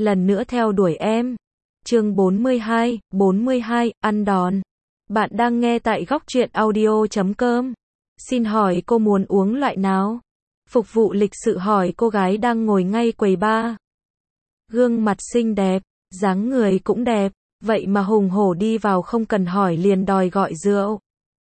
lần nữa theo đuổi em. Chương 42, ăn đòn. Bạn đang nghe tại góc truyện audio.com. Xin hỏi cô muốn uống loại nào? Phục vụ lịch sự hỏi cô gái đang ngồi ngay quầy bar. Gương mặt xinh đẹp, dáng người cũng đẹp, vậy mà hùng hổ đi vào không cần hỏi liền đòi gọi rượu.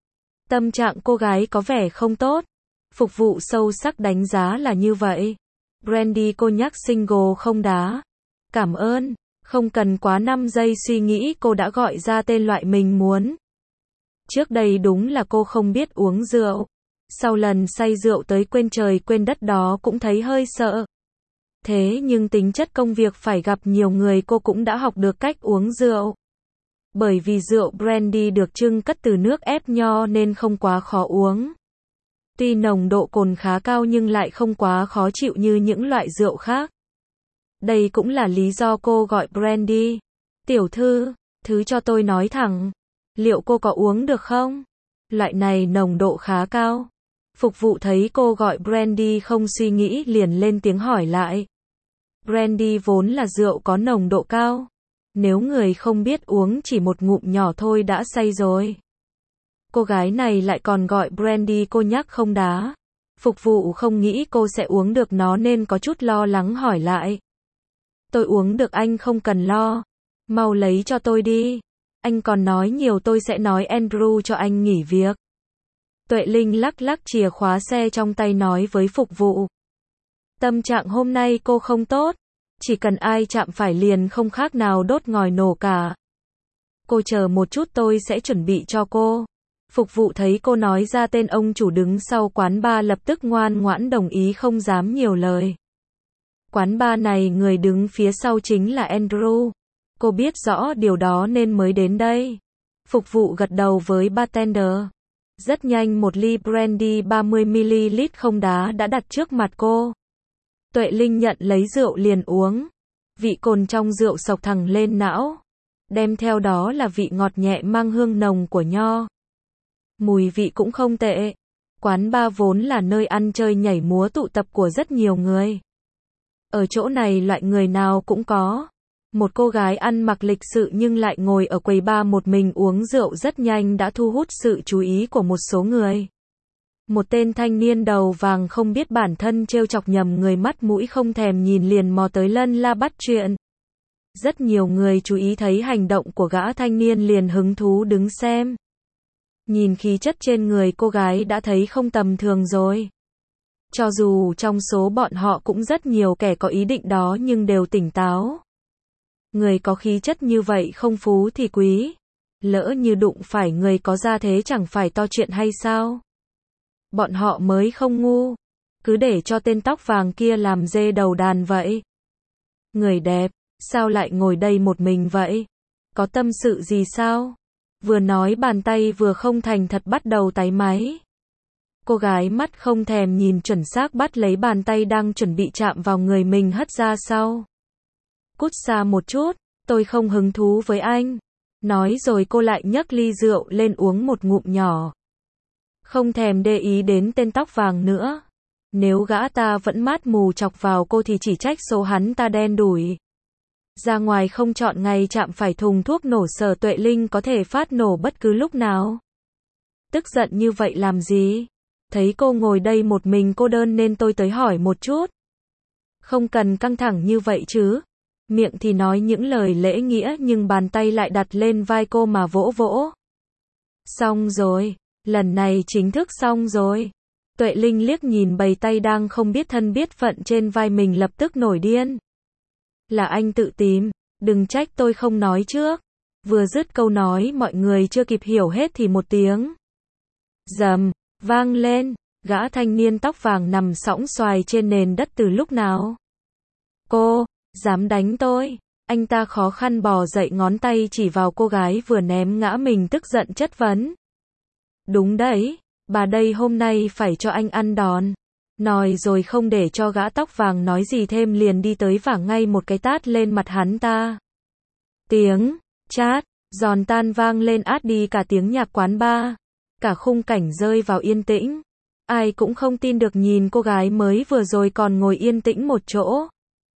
Tâm trạng cô gái có vẻ không tốt. Phục vụ sâu sắc đánh giá là như vậy. Brandy cognac single không đá. Cảm ơn. Không cần quá 5 giây suy nghĩ cô đã gọi ra tên loại mình muốn. Trước đây đúng là cô không biết uống rượu. Sau lần say rượu tới quên trời quên đất đó cũng thấy hơi sợ. Thế nhưng tính chất công việc phải gặp nhiều người cô cũng đã học được cách uống rượu. Bởi vì rượu brandy được trưng cất từ nước ép nho nên không quá khó uống. Tuy nồng độ cồn khá cao nhưng lại không quá khó chịu như những loại rượu khác. Đây cũng là lý do cô gọi brandy. Tiểu thư, thứ cho tôi nói thẳng. Liệu cô có uống được không? Loại này nồng độ khá cao. Phục vụ thấy cô gọi brandy không suy nghĩ liền lên tiếng hỏi lại. Brandy vốn là rượu có nồng độ cao. Nếu người không biết uống chỉ một ngụm nhỏ thôi đã say rồi. Cô gái này lại còn gọi brandy cognac không đá. Phục vụ không nghĩ cô sẽ uống được nó nên có chút lo lắng hỏi lại. Tôi uống được anh không cần lo. Mau lấy cho tôi đi. Anh còn nói nhiều tôi sẽ nói Andrew cho anh nghỉ việc. Tuệ Linh lắc lắc chìa khóa xe trong tay nói với phục vụ. Tâm trạng hôm nay cô không tốt. Chỉ cần ai chạm phải liền không khác nào đốt ngòi nổ cả. Cô chờ một chút tôi sẽ chuẩn bị cho cô. Phục vụ thấy cô nói ra tên ông chủ đứng sau quán bar lập tức ngoan ngoãn đồng ý không dám nhiều lời. Quán bar này người đứng phía sau chính là Andrew. Cô biết rõ điều đó nên mới đến đây. Phục vụ gật đầu với bartender. Rất nhanh một ly brandy 30ml không đá đã đặt trước mặt cô. Tuệ Linh nhận lấy rượu liền uống. Vị cồn trong rượu xộc thẳng lên não. Đem theo đó là vị ngọt nhẹ mang hương nồng của nho. Mùi vị cũng không tệ. Quán bar vốn là nơi ăn chơi nhảy múa tụ tập của rất nhiều người. Ở chỗ này loại người nào cũng có. Một cô gái ăn mặc lịch sự nhưng lại ngồi ở quầy bar một mình uống rượu rất nhanh đã thu hút sự chú ý của một số người. Một tên thanh niên đầu vàng không biết bản thân trêu chọc nhầm người mắt mũi không thèm nhìn liền mò tới lân la bắt chuyện. Rất nhiều người chú ý thấy hành động của gã thanh niên liền hứng thú đứng xem. Nhìn khí chất trên người cô gái đã thấy không tầm thường rồi. Cho dù trong số bọn họ cũng rất nhiều kẻ có ý định đó nhưng đều tỉnh táo. Người có khí chất như vậy không phú thì quý. Lỡ như đụng phải người có gia thế chẳng phải to chuyện hay sao? Bọn họ mới không ngu. Cứ để cho tên tóc vàng kia làm dê đầu đàn vậy. Người đẹp, sao lại ngồi đây một mình vậy? Có tâm sự gì sao? Vừa nói bàn tay vừa không thành thật bắt đầu táy máy. Cô gái mắt không thèm nhìn chuẩn xác bắt lấy bàn tay đang chuẩn bị chạm vào người mình hất ra sau. Cút xa một chút, tôi không hứng thú với anh. Nói rồi cô lại nhấc ly rượu lên uống một ngụm nhỏ. Không thèm để ý đến tên tóc vàng nữa. Nếu gã ta vẫn mát mù chọc vào cô thì chỉ trách số hắn ta đen đủi. Ra ngoài không chọn ngày chạm phải thùng thuốc nổ Sở Tuệ Linh có thể phát nổ bất cứ lúc nào. Tức giận như vậy làm gì? Thấy cô ngồi đây một mình cô đơn nên tôi tới hỏi một chút. Không cần căng thẳng như vậy chứ. Miệng thì nói những lời lễ nghĩa nhưng bàn tay lại đặt lên vai cô mà vỗ vỗ. Xong rồi, lần này chính thức xong rồi. Tuệ Linh liếc nhìn bầy tay đang không biết thân biết phận trên vai mình lập tức nổi điên. Là anh tự tìm, đừng trách tôi không nói trước. Vừa dứt câu nói mọi người chưa kịp hiểu hết thì một tiếng rầm vang lên, gã thanh niên tóc vàng nằm sõng xoài trên nền đất từ lúc nào. Cô, dám đánh tôi? Anh ta khó khăn bò dậy ngón tay chỉ vào cô gái vừa ném ngã mình tức giận chất vấn. Đúng đấy, bà đây hôm nay phải cho anh ăn đòn. Nói rồi không để cho gã tóc vàng nói gì thêm liền đi tới vả ngay một cái tát lên mặt hắn ta. Tiếng chát giòn tan vang lên át đi cả tiếng nhạc quán bar. Cả khung cảnh rơi vào yên tĩnh. Ai cũng không tin được nhìn cô gái mới vừa rồi còn ngồi yên tĩnh một chỗ.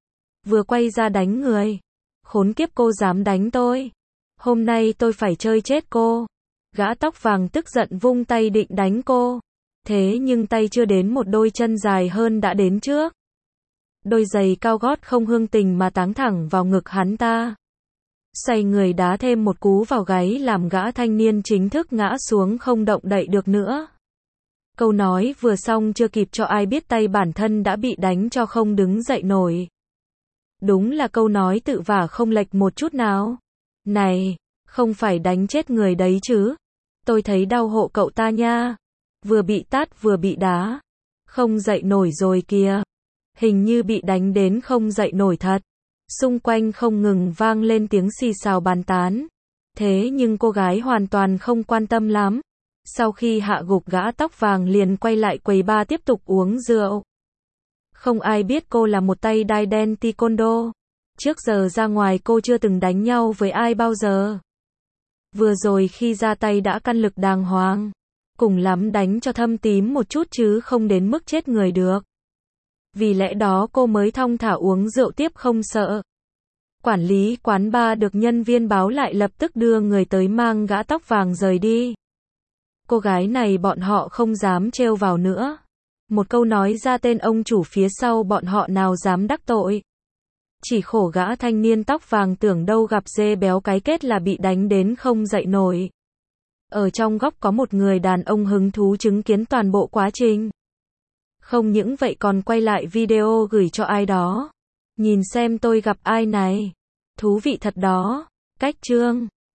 vừa quay ra đánh người. Khốn kiếp, cô dám đánh tôi. Hôm nay tôi phải chơi chết cô. Gã tóc vàng tức giận vung tay định đánh cô. Thế nhưng tay chưa đến một đôi chân dài hơn đã đến trước. Đôi giày cao gót không hương tình mà táng thẳng vào ngực hắn ta. Xoay người đá thêm một cú vào gáy làm gã thanh niên chính thức ngã xuống không động đậy được nữa. Câu nói vừa xong chưa kịp cho ai biết tay bản thân đã bị đánh cho không đứng dậy nổi. Đúng là câu nói tự vả không lệch một chút nào. Này, không phải đánh chết người đấy chứ. Tôi thấy đau hộ cậu ta nha. Vừa bị tát vừa bị đá. Không dậy nổi rồi kìa. Hình như bị đánh đến không dậy nổi thật. Xung quanh không ngừng vang lên tiếng xì xào bàn tán. Thế nhưng cô gái hoàn toàn không quan tâm lắm. Sau khi hạ gục gã tóc vàng liền quay lại quầy bar tiếp tục uống rượu. Không ai biết cô là một tay đai đen taekwondo. Trước giờ ra ngoài cô chưa từng đánh nhau với ai bao giờ. Vừa rồi khi ra tay đã căn lực đàng hoàng. Cùng lắm đánh cho thâm tím một chút chứ không đến mức chết người được. Vì lẽ đó cô mới thong thả uống rượu tiếp không sợ. Quản lý quán bar được nhân viên báo lại lập tức đưa người tới mang gã tóc vàng rời đi. Cô gái này bọn họ không dám trêu vào nữa. Một câu nói ra tên ông chủ phía sau bọn họ nào dám đắc tội. Chỉ khổ gã thanh niên tóc vàng tưởng đâu gặp dê béo cái kết là bị đánh đến không dậy nổi. Ở trong góc có một người đàn ông hứng thú chứng kiến toàn bộ quá trình. Không những vậy còn quay lại video gửi cho ai đó. Nhìn xem tôi gặp ai này. Thú vị thật đó. Cách chương